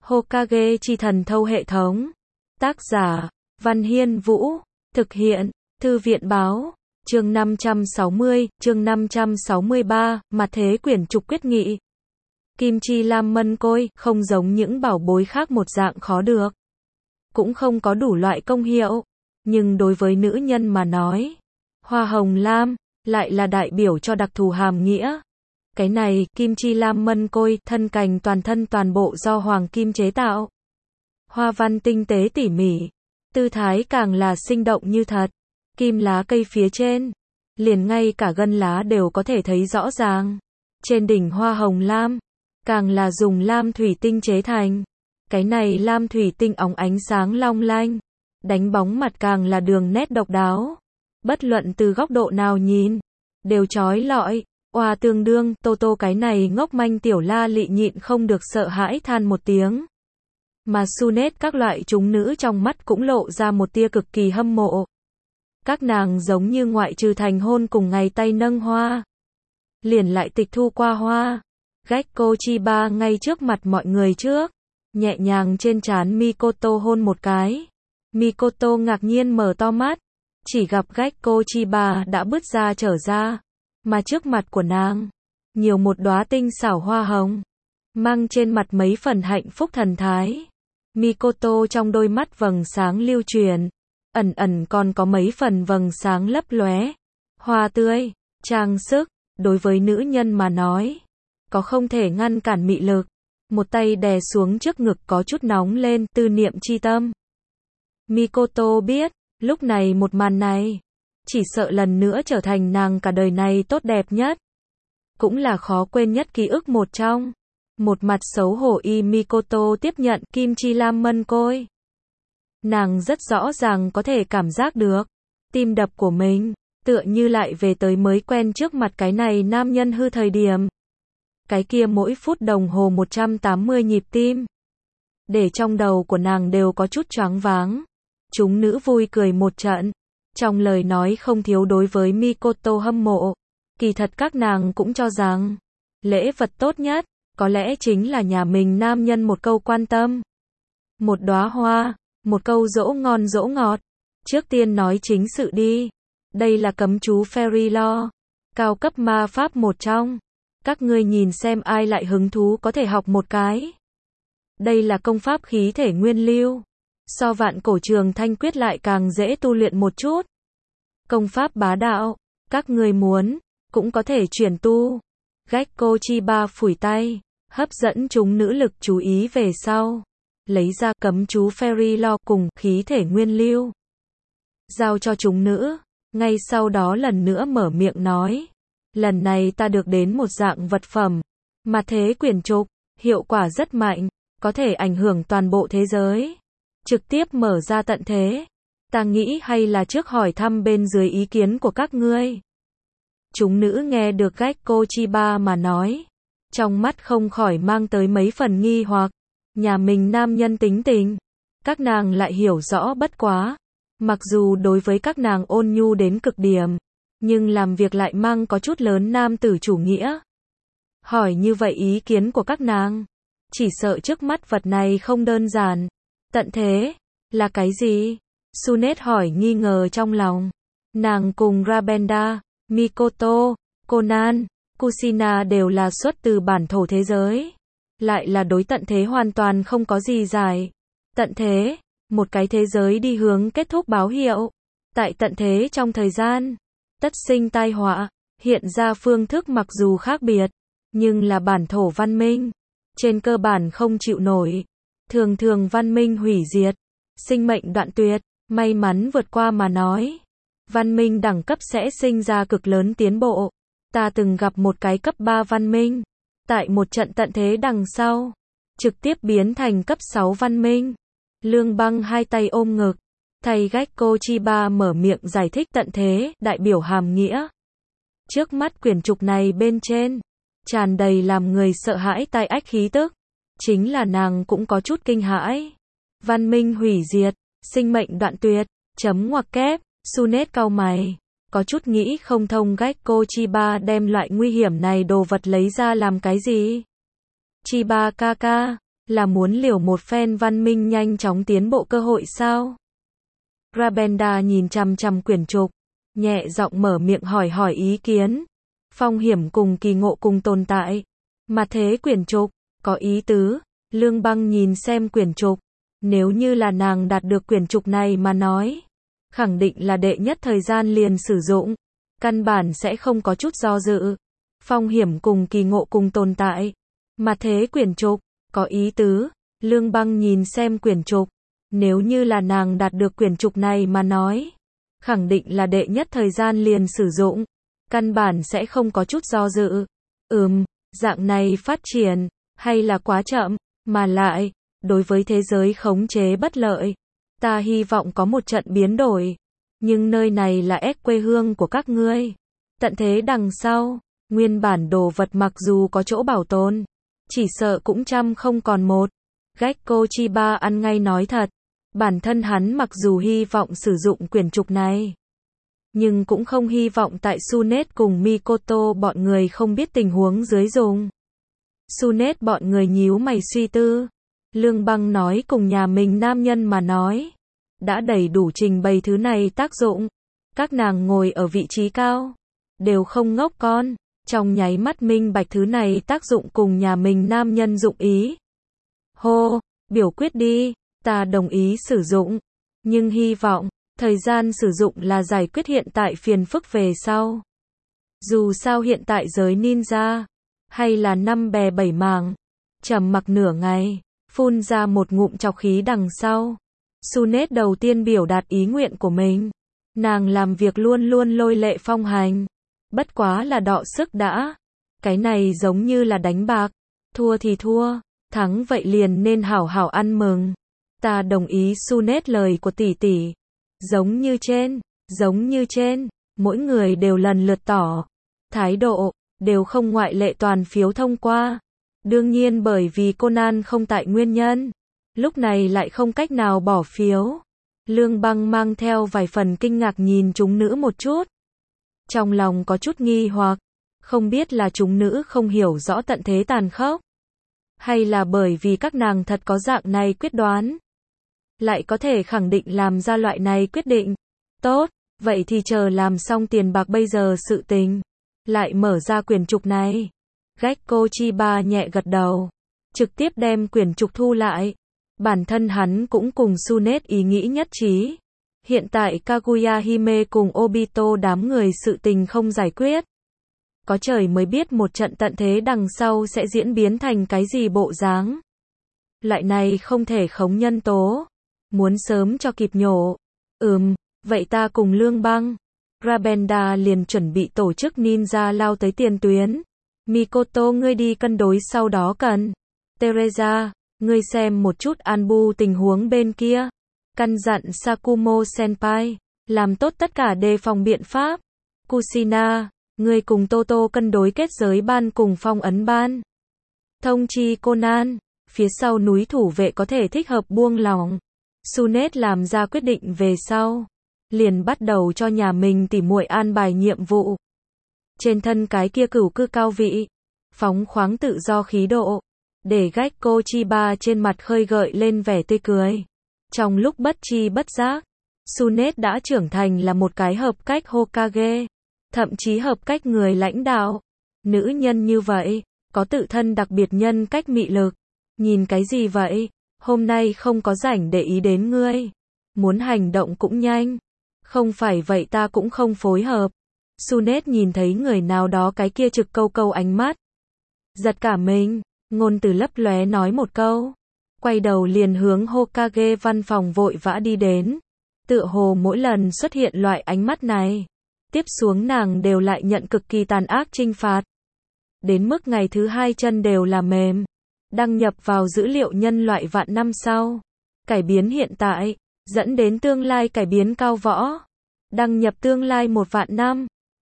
Hokage chi thần thâu hệ thống. Tác giả, Văn Hiên Vũ. Thực hiện, Thư viện báo. Chương 560, chương 563, mặt thế quyển trục quyết nghị. Kim chi lam mân côi, không giống những bảo bối khác một dạng khó được. Cũng không có đủ loại công hiệu. Nhưng đối với nữ nhân mà nói, hoa hồng lam, lại là đại biểu cho đặc thù hàm nghĩa. Cái này, kim chi lam mân côi, thân cành toàn thân toàn bộ do hoàng kim chế tạo. Hoa văn tinh tế tỉ mỉ, tư thái càng là sinh động như thật. Kim lá cây phía trên, liền ngay cả gân lá đều có thể thấy rõ ràng. Trên đỉnh hoa hồng lam, càng là dùng lam thủy tinh chế thành. Cái này lam thủy tinh óng ánh sáng long lanh, đánh bóng mặt càng là đường nét độc đáo. Bất luận từ góc độ nào nhìn, đều chói lọi. Oa tương đương, Tô cái này ngốc manh tiểu la lị nhịn không được sợ hãi than một tiếng. Mà Sunet các loại chúng nữ trong mắt cũng lộ ra một tia cực kỳ hâm mộ. Các nàng giống như ngoại trừ thành hôn cùng ngày tay nâng hoa, liền lại tịch thu qua hoa. Gekko Chiba ngay trước mặt mọi người trước, nhẹ nhàng trên trán Mikoto hôn một cái. Mikoto ngạc nhiên mở to mắt, chỉ gặp Gekko Chiba đã bứt ra trở ra, mà trước mặt của nàng, nhiều một đóa tinh xảo hoa hồng, mang trên mặt mấy phần hạnh phúc thần thái. Mikoto trong đôi mắt vầng sáng lưu truyền, ẩn ẩn còn có mấy phần vầng sáng lấp lóe. Hoa tươi, trang sức, đối với nữ nhân mà nói, có không thể ngăn cản mị lực. Một tay đè xuống trước ngực có chút nóng lên, tư niệm chi tâm. Mikoto biết, lúc này một màn này, chỉ sợ lần nữa trở thành nàng cả đời này tốt đẹp nhất, cũng là khó quên nhất ký ức một trong. Một mặt xấu hổ Mikoto tiếp nhận kim chi lam mân côi. Nàng rất rõ ràng có thể cảm giác được, tim đập của mình, tựa như lại về tới mới quen trước mặt cái này nam nhân hư thời điểm. Cái kia mỗi phút đồng hồ 180 nhịp tim, để trong đầu của nàng đều có chút choáng váng. Chúng nữ vui cười một trận, trong lời nói không thiếu đối với Mikoto hâm mộ. Kỳ thật các nàng cũng cho rằng, lễ vật tốt nhất, có lẽ chính là nhà mình nam nhân một câu quan tâm. Một đóa hoa, một câu dỗ ngon dỗ ngọt. Trước tiên nói chính sự đi. Đây là cấm chú Fairy Law, cao cấp ma pháp một trong. Các ngươi nhìn xem ai lại hứng thú có thể học một cái. Đây là công pháp khí thể nguyên lưu. So vạn cổ trường thanh quyết lại càng dễ tu luyện một chút. Công pháp bá đạo, các ngươi muốn, cũng có thể chuyển tu. Gekko Chiba phủi tay, hấp dẫn chúng nữ lực chú ý về sau. Lấy ra cấm chú Fairy Law cùng khí thể nguyên lưu. Giao cho chúng nữ, ngay sau đó lần nữa mở miệng nói. Lần này ta được đến một dạng vật phẩm, mà thế quyển trục, hiệu quả rất mạnh, có thể ảnh hưởng toàn bộ thế giới. Trực tiếp mở ra tận thế. Ta nghĩ hay là trước hỏi thăm bên dưới ý kiến của các ngươi. Chúng nữ nghe được Gekko Chiba mà nói, trong mắt không khỏi mang tới mấy phần nghi hoặc. Nhà mình nam nhân tính tình, các nàng lại hiểu rõ bất quá. Mặc dù đối với các nàng ôn nhu đến cực điểm, nhưng làm việc lại mang có chút lớn nam tử chủ nghĩa. Hỏi như vậy ý kiến của các nàng, chỉ sợ trước mắt vật này không đơn giản. Tận thế, là cái gì? Sunet hỏi nghi ngờ trong lòng. Nàng cùng Rabenda, Mikoto, Conan, Kushina đều là xuất từ bản thổ thế giới. Lại là đối tận thế hoàn toàn không có gì giải. Tận thế, một cái thế giới đi hướng kết thúc báo hiệu. Tại tận thế trong thời gian, tất sinh tai họa, hiện ra phương thức mặc dù khác biệt, nhưng là bản thổ văn minh. Trên cơ bản không chịu nổi. Thường thường văn minh hủy diệt, sinh mệnh đoạn tuyệt, may mắn vượt qua mà nói. Văn minh đẳng cấp sẽ sinh ra cực lớn tiến bộ. Ta từng gặp một cái cấp 3 văn minh. Tại một trận tận thế đằng sau, trực tiếp biến thành cấp 6 văn minh. Lương Băng hai tay ôm ngực, thầy Gekko Chiba mở miệng giải thích tận thế, đại biểu hàm nghĩa. Trước mắt quyển trục này bên trên, tràn đầy làm người sợ hãi tai ách khí tức. Chính là nàng cũng có chút kinh hãi. Văn minh hủy diệt, sinh mệnh đoạn tuyệt, chấm ngoặc kép, Sunet cau mày. Có chút nghĩ không thông Gekko Chiba đem loại nguy hiểm này đồ vật lấy ra làm cái gì. Chiba ca ca, Là muốn liều một phen văn minh nhanh chóng tiến bộ cơ hội sao? Rabenda nhìn chằm chằm quyển trục, nhẹ giọng mở miệng hỏi ý kiến. Phong hiểm cùng kỳ ngộ cùng tồn tại. Mà thế quyển trục, có ý tứ. Lương Băng nhìn xem quyển trục. Nếu như là nàng đạt được quyển trục này mà nói, khẳng định là đệ nhất thời gian liền sử dụng. Căn bản sẽ không có chút do dự. Phong hiểm cùng kỳ ngộ cùng tồn tại. Mà thế quyển trục, có ý tứ. Lương Băng nhìn xem quyển trục. Nếu như là nàng đạt được quyển trục này mà nói, khẳng định là đệ nhất thời gian liền sử dụng. Căn bản sẽ không có chút do dự. Dạng này phát triển, hay là quá chậm, mà lại, đối với thế giới khống chế bất lợi. Ta hy vọng có một trận biến đổi. Nhưng nơi này là quê hương của các ngươi. Tận thế đằng sau, nguyên bản đồ vật mặc dù có chỗ bảo tồn, chỉ sợ cũng trăm không còn một. Gekko Chiba ăn ngay nói thật. Bản thân hắn mặc dù hy vọng sử dụng quyển trục này, nhưng cũng không hy vọng tại Sunet cùng Mikoto bọn người không biết tình huống dưới dùng. Sunet bọn người nhíu mày suy tư. Lương Băng nói cùng nhà mình nam nhân mà nói, đã đầy đủ trình bày thứ này tác dụng. Các nàng ngồi ở vị trí cao, đều không ngốc con, trong nháy mắt minh bạch thứ này tác dụng cùng nhà mình nam nhân dụng ý. Hô, biểu quyết đi, ta đồng ý sử dụng, nhưng hy vọng, thời gian sử dụng là giải quyết hiện tại phiền phức về sau. Dù sao hiện tại giới ninja, hay là năm bè bảy mảng, trầm mặc nửa ngày, phun ra một ngụm trọc khí đằng sau. Sunet đầu tiên biểu đạt ý nguyện của mình. Nàng làm việc luôn luôn lôi lệ phong hành. Bất quá là đọ sức đã. Cái này giống như là đánh bạc. Thua thì thua, thắng vậy liền nên hảo hảo ăn mừng. Ta đồng ý Sunet lời của tỷ tỷ. Giống như trên, mỗi người đều lần lượt tỏ thái độ, đều không ngoại lệ toàn phiếu thông qua. Đương nhiên bởi vì Conan không tại nguyên nhân, lúc này lại không cách nào bỏ phiếu. Lương Băng mang theo vài phần kinh ngạc nhìn chúng nữ một chút. Trong lòng có chút nghi hoặc, không biết là chúng nữ không hiểu rõ tận thế tàn khốc, hay là bởi vì các nàng thật có dạng này quyết đoán, lại có thể khẳng định làm ra loại này quyết định. Tốt, vậy thì chờ làm xong tiền bạc bây giờ sự tình, lại mở ra quyển trục này. Gekko Chiba nhẹ gật đầu, trực tiếp đem quyển trục thu lại. Bản thân hắn cũng cùng Sunet ý nghĩ nhất trí. Hiện tại Kaguya Hime cùng Obito đám người sự tình không giải quyết. Có trời mới biết một trận tận thế đằng sau sẽ diễn biến thành cái gì bộ dáng. Loại này không thể khống nhân tố. Muốn sớm cho kịp nhổ. Vậy ta cùng Lương Băng, Rabenda liền chuẩn bị tổ chức ninja lao tới tiền tuyến. Mikoto ngươi đi cân đối sau đó cần. Teresa, ngươi xem một chút Anbu tình huống bên kia. Căn dặn Sakumo Senpai, làm tốt tất cả đề phòng biện pháp. Kushina, ngươi cùng Toto cân đối kết giới ban cùng phong ấn ban. Thông chi Conan, phía sau núi thủ vệ có thể thích hợp buông lỏng. Sunet làm ra quyết định về sau, liền bắt đầu cho nhà mình tỉ muội an bài nhiệm vụ. Trên thân cái kia cửu cư cao vị, phóng khoáng tự do khí độ, để Gekko Chiba trên mặt khơi gợi lên vẻ tươi cười. Trong lúc bất chi bất giác, Sunet đã trưởng thành là một cái hợp cách Hokage, thậm chí hợp cách người lãnh đạo. Nữ nhân như vậy, có tự thân đặc biệt nhân cách mị lực. Nhìn cái gì vậy? Hôm nay không có rảnh để ý đến ngươi. Muốn hành động cũng nhanh. Không phải vậy ta cũng không phối hợp. Sunet nhìn thấy người nào đó cái kia trực câu ánh mắt. Giật cả mình, ngôn từ lấp lóe nói một câu. Quay đầu liền hướng Hokage văn phòng vội vã đi đến. Tựa hồ mỗi lần xuất hiện loại ánh mắt này, tiếp xuống nàng đều lại nhận cực kỳ tàn ác trinh phạt. Đến mức ngày thứ 2 chân đều là mềm. Đăng nhập vào dữ liệu nhân loại vạn năm sau. Cải biến hiện tại, dẫn đến tương lai cải biến cao võ. Đăng nhập tương lai 1 vạn năm.